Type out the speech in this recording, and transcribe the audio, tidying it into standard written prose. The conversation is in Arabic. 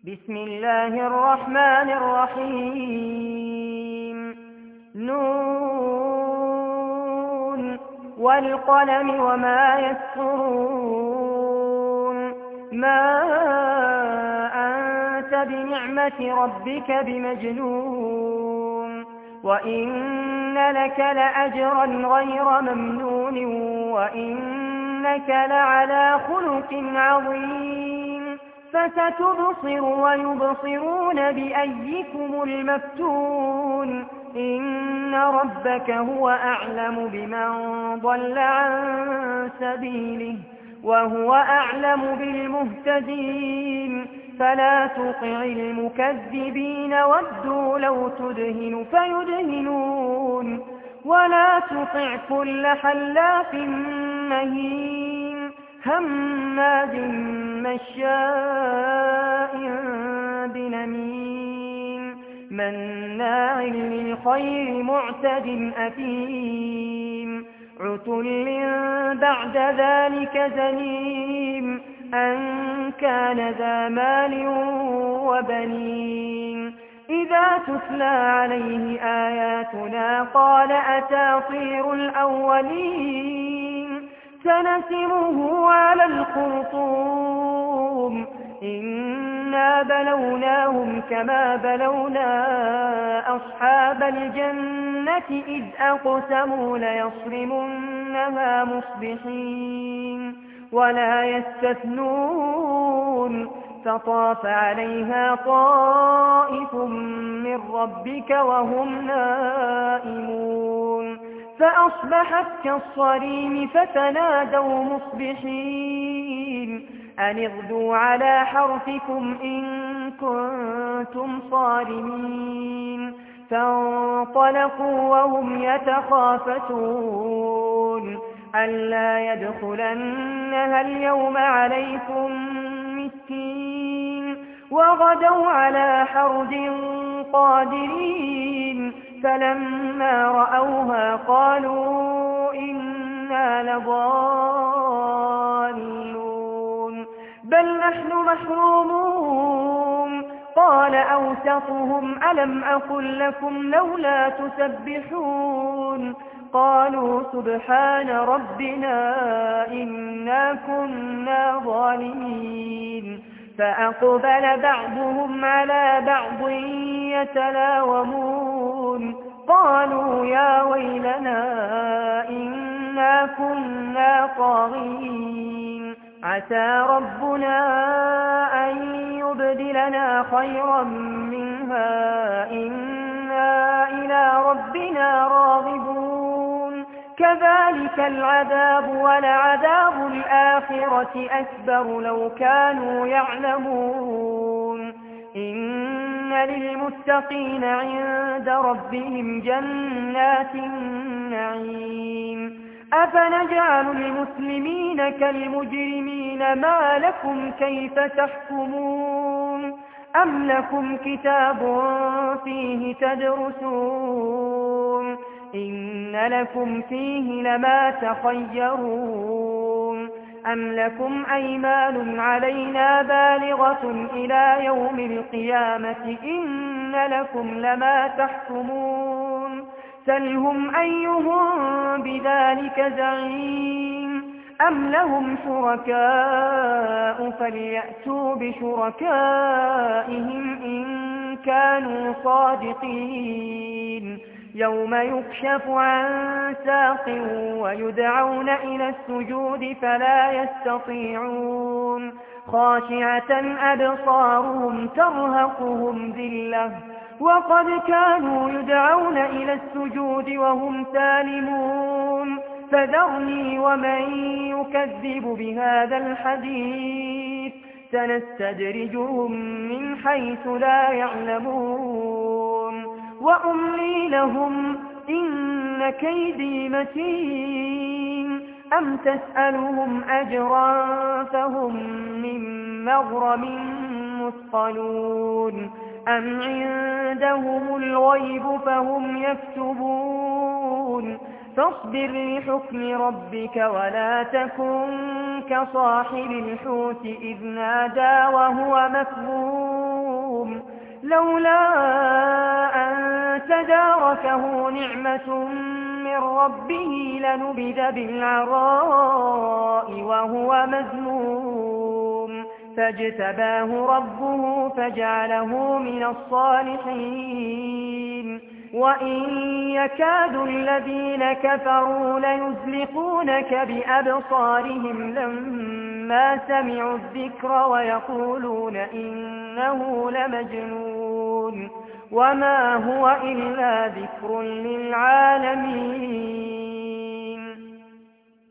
بسم الله الرحمن الرحيم نون والقلم وما يسطرون ما أنت بنعمة ربك بمجنون وإن لك لأجرا غير ممنون وإنك لعلى خلق عظيم فستبصر ويبصرون بأيكم المفتون إن ربك هو أعلم بمن ضل عن سبيله وهو أعلم بالمهتدين فلا تطع المكذبين ودوا لو تدهن فيدهنون ولا تطع كل حلاف مهين هماز مشاء بنميم مناع للخير معتد أثيم عتل بعد ذلك زنيم أن كان ذا مال وبنين إذا تتلى عليه آياتنا قال أساطير الأولين سنسمه على الخرطوم إنا بلوناهم كما بلونا أصحاب الجنة إذ أقسموا ليصرمنها مصبحين ولا يستثنون فطاف عليها طائف من ربك وهم نائمون فأصبحت كالصريم فتنادوا مصبحين أن اغدوا على حرثكم إن كنتم صارمين فانطلقوا وهم يتخافتون ألا يدخلنها اليوم عليكم مسكين وغدوا على حرد قادرين فلما رأوها قالوا إنا لضالون بل نحن محرومون قال أوسطهم ألم أقل لكم لولا تسبحون قالوا سبحان ربنا إنا كنا ظالمين فأقبل بعضهم على بعض يتلاومون قالوا يا ويلنا إنا كنا طاغين عسى ربنا أن يبدلنا خيرا منها إنا إلى ربنا راغبون كذلك العذاب ولعذاب الآخرة أكبر لو كانوا يعلمون إن للمتقين عند ربهم جنات النعيم أفنجعل المسلمين كالمجرمين ما لكم كيف تحكمون أم لكم كتاب فيه تدرسون إن لكم فيه لما تخيرون أم لكم أيمان علينا بالغة إلى يوم القيامة إن لكم لما تحكمون سلهم أيهم بذلك زعيم أم لهم شركاء فليأتوا بشركائهم إن كانوا صادقين يوم يكشف عن ساق ويدعون إلى السجود فلا يستطيعون خاشعة أبصارهم ترهقهم ذلة وقد كانوا يدعون إلى السجود وهم سالمون فذرني ومن يكذب بهذا الحديث سنستدرجهم من حيث لا يعلمون وأملي لهم إن كيدي متين أم تسألهم أجرا فهم من مغرم مثقلون أم عندهم الغيب فهم يكتبون فاصبر لحكم ربك ولا تكن كصاحب الحوت إذ نادى وهو مكظوم مجنون لولا أن تداركه نعمة من ربه لنبذ بالعراء وهو مذموم فاجتباه ربه فجعله من الصالحين وإن يكاد الذين كفروا ليزلقونك بأبصارهم لما سمعوا الذكر ويقولون إنه لمجنون وما هو إلا ذكر للعالمين